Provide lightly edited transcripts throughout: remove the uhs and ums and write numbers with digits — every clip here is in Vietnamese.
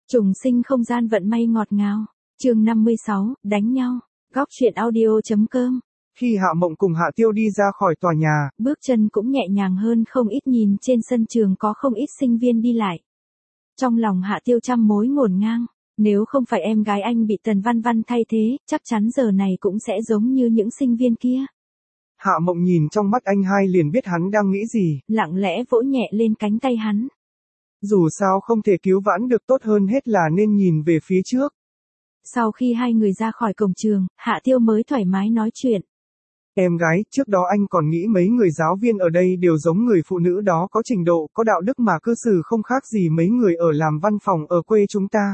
Trùng sinh không gian vận may ngọt ngào. Chương 56, đánh nhau. Góc truyện audio.com. Khi Hạ Mộng cùng Hạ Tiêu đi ra khỏi tòa nhà, Bước chân cũng nhẹ nhàng hơn không ít, nhìn trên sân trường có không ít sinh viên đi lại. Trong lòng Hạ Tiêu trăm mối ngổn ngang, nếu không phải em gái anh bị Tần Văn Văn thay thế, chắc chắn giờ này cũng sẽ giống như những sinh viên kia. Hạ Mộng nhìn trong mắt anh hai liền biết hắn đang nghĩ gì. Lặng lẽ vỗ nhẹ lên cánh tay hắn. Dù sao không thể cứu vãn được, tốt hơn hết là nên nhìn về phía trước. Sau khi hai người ra khỏi cổng trường, Hạ Tiêu mới thoải mái nói chuyện. Em gái, trước đó anh còn nghĩ mấy người giáo viên ở đây đều giống người phụ nữ đó, có trình độ, có đạo đức mà cư xử không khác gì mấy người ở làm văn phòng ở quê chúng ta.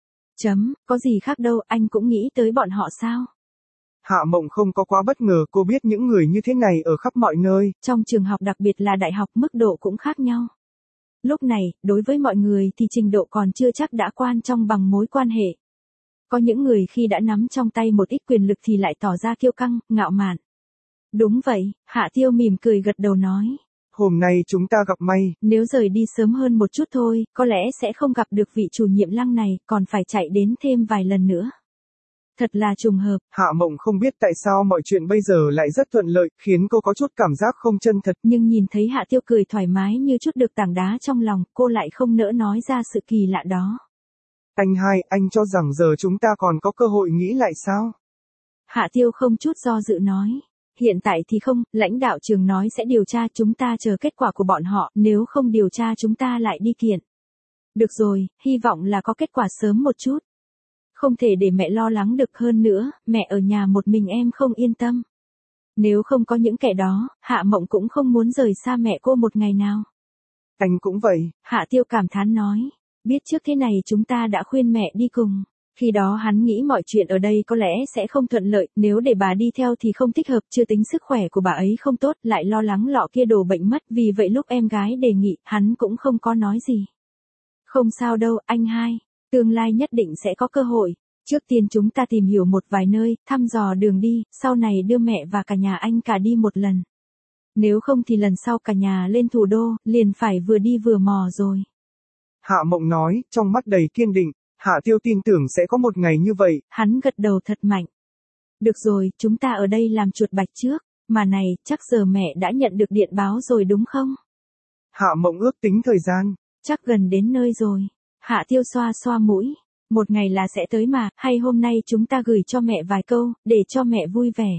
Có gì khác đâu, anh cũng nghĩ tới bọn họ sao? Hạ Mộng không có quá bất ngờ, cô biết những người như thế này ở khắp mọi nơi. Trong trường học, đặc biệt là đại học, mức độ cũng khác nhau. Lúc này, đối với mọi người thì trình độ còn chưa chắc đã quan trọng bằng mối quan hệ. Có những người khi đã nắm trong tay một ít quyền lực thì lại tỏ ra kiêu căng, ngạo mạn. Đúng vậy, Hạ Tiêu mỉm cười gật đầu nói. Hôm nay chúng ta gặp may. Nếu rời đi sớm hơn một chút thôi, có lẽ sẽ không gặp được vị chủ nhiệm Lăng này, còn phải chạy đến thêm vài lần nữa. Thật là trùng hợp. Hạ Mộng không biết tại sao mọi chuyện bây giờ lại rất thuận lợi, khiến cô có chút cảm giác không chân thật. Nhưng nhìn thấy Hạ Tiêu cười thoải mái như chút được tảng đá trong lòng, cô lại không nỡ nói ra sự kỳ lạ đó. Anh hai, anh cho rằng giờ chúng ta còn có cơ hội nghĩ lại sao? Hạ Tiêu không chút do dự nói. Hiện tại thì không, lãnh đạo trường nói sẽ điều tra, chúng ta chờ kết quả của bọn họ, nếu không điều tra chúng ta lại đi kiện. Được rồi, hy vọng là có kết quả sớm một chút. Không thể để mẹ lo lắng được, hơn nữa, mẹ ở nhà một mình em không yên tâm. Nếu không có những kẻ đó, Hạ Mộng cũng không muốn rời xa mẹ cô một ngày nào. Anh cũng vậy. Hạ Tiêu cảm thán nói. Biết trước thế này chúng ta đã khuyên mẹ đi cùng. Khi đó hắn nghĩ mọi chuyện ở đây có lẽ sẽ không thuận lợi, nếu để bà đi theo thì không thích hợp, chưa tính sức khỏe của bà ấy không tốt, lại lo lắng lọ kia đổ bệnh mất, vì vậy lúc em gái đề nghị, hắn cũng không có nói gì. Không sao đâu, anh hai, tương lai nhất định sẽ có cơ hội. Trước tiên chúng ta tìm hiểu một vài nơi, thăm dò đường đi, sau này đưa mẹ và cả nhà anh cả đi một lần. Nếu không thì lần sau cả nhà lên thủ đô, liền phải vừa đi vừa mò rồi. Hạ Mộng nói, trong mắt đầy kiên định. Hạ Tiêu tin tưởng sẽ có một ngày như vậy. Hắn gật đầu thật mạnh. Được rồi, chúng ta ở đây làm chuột bạch trước. Mà này, chắc giờ mẹ đã nhận được điện báo rồi đúng không? Hạ Mộng ước tính thời gian. Chắc gần đến nơi rồi. Hạ Tiêu xoa xoa mũi. Một ngày là sẽ tới mà, hay hôm nay chúng ta gửi cho mẹ vài câu, để cho mẹ vui vẻ.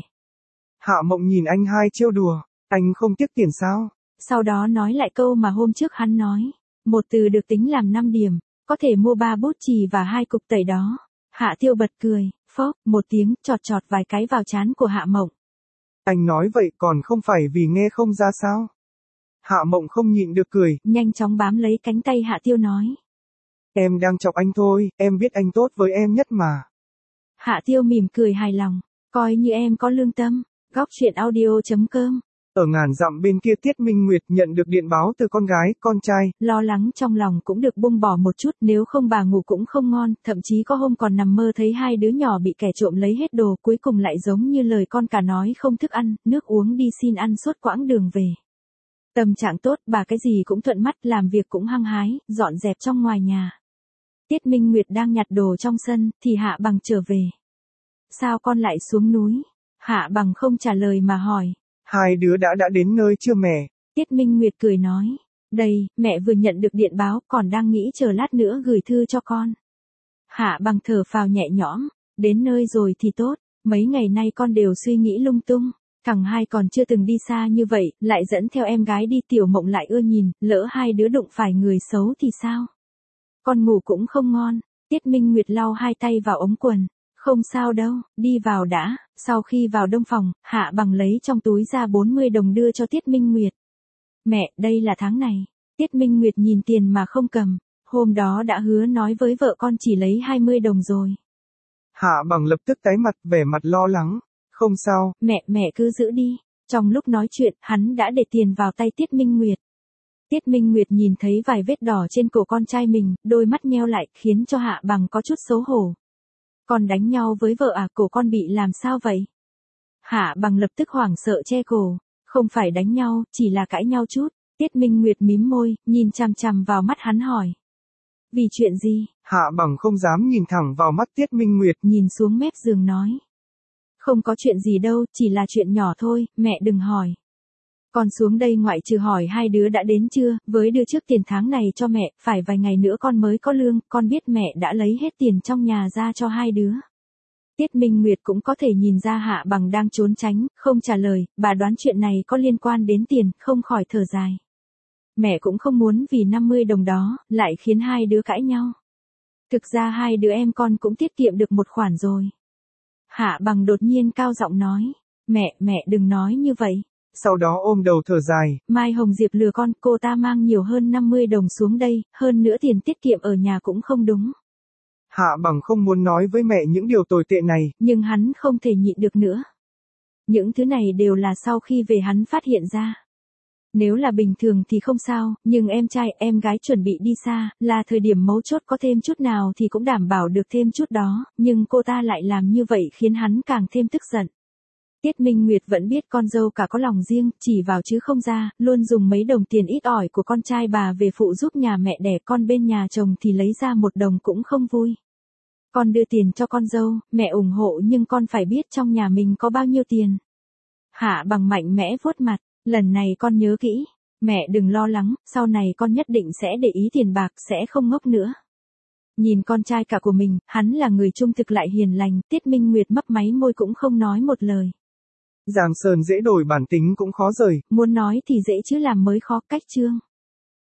Hạ Mộng nhìn anh hai trêu đùa. Anh không tiếc tiền sao? Sau đó nói lại câu mà hôm trước hắn nói. Một từ được tính làm 5 điểm. Có thể mua 3 bút chì và 2 cục tẩy đó. Hạ Tiêu bật cười, phốc, một tiếng, chọt chọt vài cái vào trán của Hạ Mộng. Anh nói vậy còn không phải vì nghe không ra sao? Hạ Mộng không nhịn được cười, nhanh chóng bám lấy cánh tay Hạ Tiêu nói. Em đang chọc anh thôi, em biết anh tốt với em nhất mà. Hạ Tiêu mỉm cười hài lòng, coi như em có lương tâm. Góc truyện audio.com. Ở ngàn dặm bên kia Tiết Minh Nguyệt nhận được điện báo từ con gái, con trai. Lo lắng trong lòng cũng được buông bỏ một chút, nếu không bà ngủ cũng không ngon, thậm chí có hôm còn nằm mơ thấy hai đứa nhỏ bị kẻ trộm lấy hết đồ, cuối cùng lại giống như lời con cả nói không thức ăn, nước uống đi xin ăn suốt quãng đường về. Tâm trạng tốt, bà cái gì cũng thuận mắt, làm việc cũng hăng hái, dọn dẹp trong ngoài nhà. Tiết Minh Nguyệt đang nhặt đồ trong sân, thì Hạ Bằng trở về. Sao con lại xuống núi? Hạ Bằng không trả lời mà hỏi. Hai đứa đã đến nơi chưa mẹ? Tiết Minh Nguyệt cười nói. Đây, mẹ vừa nhận được điện báo, còn đang nghĩ chờ lát nữa gửi thư cho con. Hạ Bằng thở phào nhẹ nhõm. Đến nơi rồi thì tốt, mấy ngày nay con đều suy nghĩ lung tung. Thằng hai còn chưa từng đi xa như vậy, lại dẫn theo em gái đi, Tiểu Mộng lại ưa nhìn, lỡ hai đứa đụng phải người xấu thì sao? Con ngủ cũng không ngon. Tiết Minh Nguyệt lau hai tay vào ống quần. Không sao đâu, đi vào đã. Sau khi vào đông phòng, Hạ Bằng lấy trong túi ra 40 đồng đưa cho Tiết Minh Nguyệt. Mẹ, đây là tháng này. Tiết Minh Nguyệt nhìn tiền mà không cầm. Hôm đó đã hứa nói với vợ con chỉ lấy 20 đồng rồi. Hạ Bằng lập tức tái mặt, vẻ mặt lo lắng. Không sao. Mẹ cứ giữ đi. Trong lúc nói chuyện, hắn đã để tiền vào tay Tiết Minh Nguyệt. Tiết Minh Nguyệt nhìn thấy vài vết đỏ trên cổ con trai mình, đôi mắt nheo lại, khiến cho Hạ Bằng có chút xấu hổ. Con đánh nhau với vợ à, cổ con bị làm sao vậy? Hạ Bằng lập tức hoảng sợ che cổ. Không phải đánh nhau, chỉ là cãi nhau chút. Tiết Minh Nguyệt mím môi, nhìn chằm chằm vào mắt hắn hỏi. Vì chuyện gì? Hạ Bằng không dám nhìn thẳng vào mắt Tiết Minh Nguyệt. Nhìn xuống mép giường nói. Không có chuyện gì đâu, chỉ là chuyện nhỏ thôi, mẹ đừng hỏi. Con xuống đây ngoại trừ hỏi hai đứa đã đến chưa, với đưa trước tiền tháng này cho mẹ, phải vài ngày nữa con mới có lương, con biết mẹ đã lấy hết tiền trong nhà ra cho hai đứa. Tiết Minh Nguyệt cũng có thể nhìn ra Hạ Bằng đang trốn tránh, không trả lời, bà đoán chuyện này có liên quan đến tiền, không khỏi thở dài. Mẹ cũng không muốn vì 50 đồng đó, lại khiến hai đứa cãi nhau. Thực ra hai đứa em con cũng tiết kiệm được một khoản rồi. Hạ Bằng đột nhiên cao giọng nói, mẹ đừng nói như vậy. Sau đó ôm đầu thở dài. Mai Hồng Diệp lừa con, cô ta mang nhiều hơn 50 đồng xuống đây, hơn nữa tiền tiết kiệm ở nhà cũng không đúng. Hạ Bằng không muốn nói với mẹ những điều tồi tệ này. Nhưng hắn không thể nhịn được nữa. Những thứ này đều là sau khi về hắn phát hiện ra. Nếu là bình thường thì không sao, nhưng em trai, em gái chuẩn bị đi xa, là thời điểm mấu chốt có thêm chút nào thì cũng đảm bảo được thêm chút đó, nhưng cô ta lại làm như vậy khiến hắn càng thêm tức giận. Tiết Minh Nguyệt vẫn biết con dâu cả có lòng riêng, chỉ vào chứ không ra, luôn dùng mấy đồng tiền ít ỏi của con trai bà về phụ giúp nhà mẹ đẻ, con bên nhà chồng thì lấy ra một đồng cũng không vui. Con đưa tiền cho con dâu, mẹ ủng hộ nhưng con phải biết trong nhà mình có bao nhiêu tiền. Hạ Bằng mạnh mẽ vuốt mặt, lần này con nhớ kỹ, mẹ đừng lo lắng, sau này con nhất định sẽ để ý tiền bạc, sẽ không ngốc nữa. Nhìn con trai cả của mình, hắn là người trung thực lại hiền lành, Tiết Minh Nguyệt mấp máy môi cũng không nói một lời. Giang Sơn dễ đổi bản tính cũng khó rời. Muốn nói thì dễ chứ làm mới khó, cách chương.